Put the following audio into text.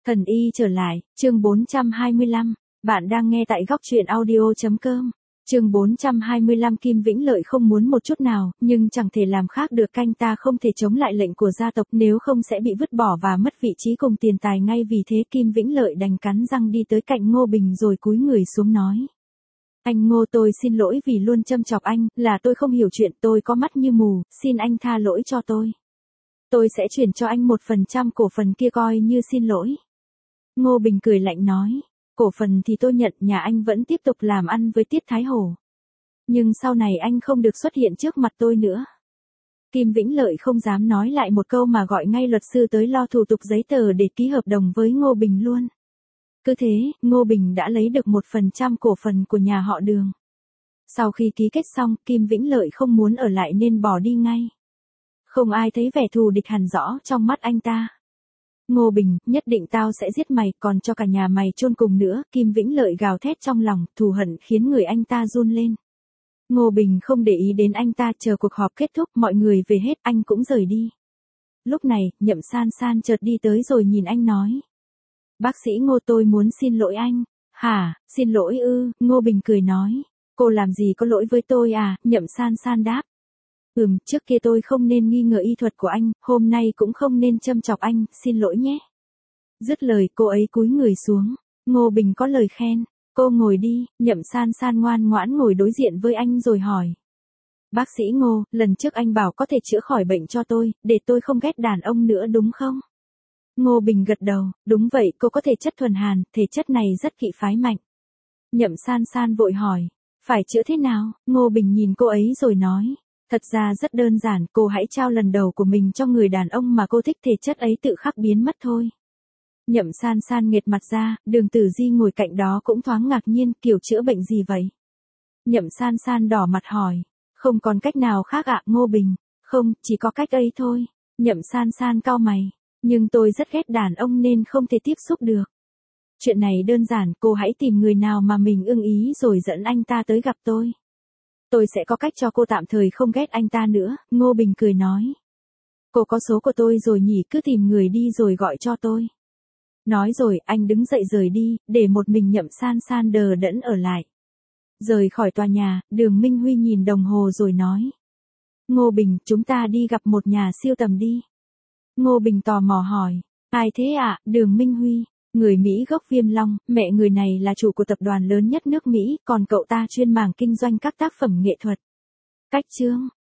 Thần y trở lại, chương 425, bạn đang nghe tại góc truyện audio.com. Chương 425 Kim Vĩnh Lợi không muốn một chút nào, nhưng chẳng thể làm khác được, anh ta không thể chống lại lệnh của gia tộc, nếu không sẽ bị vứt bỏ và mất vị trí cùng tiền tài ngay, vì thế Kim Vĩnh Lợi đành cắn răng đi tới cạnh Ngô Bình rồi cúi người xuống nói. Anh Ngô, tôi xin lỗi vì luôn châm chọc anh, là tôi không hiểu chuyện, tôi có mắt như mù, xin anh tha lỗi cho tôi. Tôi sẽ chuyển cho anh 1% cổ phần kia coi như xin lỗi. Ngô Bình cười lạnh nói, cổ phần thì tôi nhận, nhà anh vẫn tiếp tục làm ăn với Tiết Thái Hổ. Nhưng sau này anh không được xuất hiện trước mặt tôi nữa. Kim Vĩnh Lợi không dám nói lại một câu mà gọi ngay luật sư tới lo thủ tục giấy tờ để ký hợp đồng với Ngô Bình luôn. Cứ thế, Ngô Bình đã lấy được 1% cổ phần của nhà họ Đường. Sau khi ký kết xong, Kim Vĩnh Lợi không muốn ở lại nên bỏ đi ngay. Không ai thấy vẻ thù địch hằn rõ trong mắt anh ta. Ngô Bình, nhất định tao sẽ giết mày, còn cho cả nhà mày chôn cùng nữa, Kim Vĩnh Lợi gào thét trong lòng, thù hận khiến người anh ta run lên. Ngô Bình không để ý đến anh ta, chờ cuộc họp kết thúc, mọi người về hết, anh cũng rời đi. Lúc này, Nhậm San San chợt đi tới rồi nhìn anh nói. Bác sĩ Ngô, tôi muốn xin lỗi anh. Hả, xin lỗi ư? Ngô Bình cười nói. Cô làm gì có lỗi với tôi à? Nhậm San San đáp. Trước kia tôi không nên nghi ngờ y thuật của anh, hôm nay cũng không nên châm chọc anh, xin lỗi nhé. Dứt lời, cô ấy cúi người xuống. Ngô Bình có lời khen. Cô ngồi đi. Nhậm San San ngoan ngoãn ngồi đối diện với anh rồi hỏi. Bác sĩ Ngô, lần trước anh bảo có thể chữa khỏi bệnh cho tôi, để tôi không ghét đàn ông nữa đúng không? Ngô Bình gật đầu, đúng vậy, cô có thể chất thuần hàn, thể chất này rất kỵ phái mạnh. Nhậm San San vội hỏi, phải chữa thế nào? Ngô Bình nhìn cô ấy rồi nói, thật ra rất đơn giản, cô hãy trao lần đầu của mình cho người đàn ông mà cô thích, thể chất ấy tự khắc biến mất thôi. Nhậm San San nghệt mặt ra, Đường Tử Di ngồi cạnh đó cũng thoáng ngạc nhiên, kiểu chữa bệnh gì vậy? Nhậm San San đỏ mặt hỏi, không còn cách nào khác ạ? Ngô Bình, không, chỉ có cách ấy thôi. Nhậm San San cau mày. Nhưng tôi rất ghét đàn ông nên không thể tiếp xúc được. Chuyện này đơn giản, cô hãy tìm người nào mà mình ưng ý rồi dẫn anh ta tới gặp tôi. Tôi sẽ có cách cho cô tạm thời không ghét anh ta nữa, Ngô Bình cười nói. Cô có số của tôi rồi nhỉ, cứ tìm người đi rồi gọi cho tôi. Nói rồi, anh đứng dậy rời đi, để một mình Nhậm San San đờ đẫn ở lại. Rời khỏi tòa nhà, Đường Minh Huy nhìn đồng hồ rồi nói. Ngô Bình, chúng ta đi gặp một nhà siêu tầm đi. Ngô Bình tò mò hỏi, ai thế ạ? Đường Minh Huy, người Mỹ gốc Viêm Long, mẹ người này là chủ của tập đoàn lớn nhất nước Mỹ, còn cậu ta chuyên mảng kinh doanh các tác phẩm nghệ thuật. Cách chương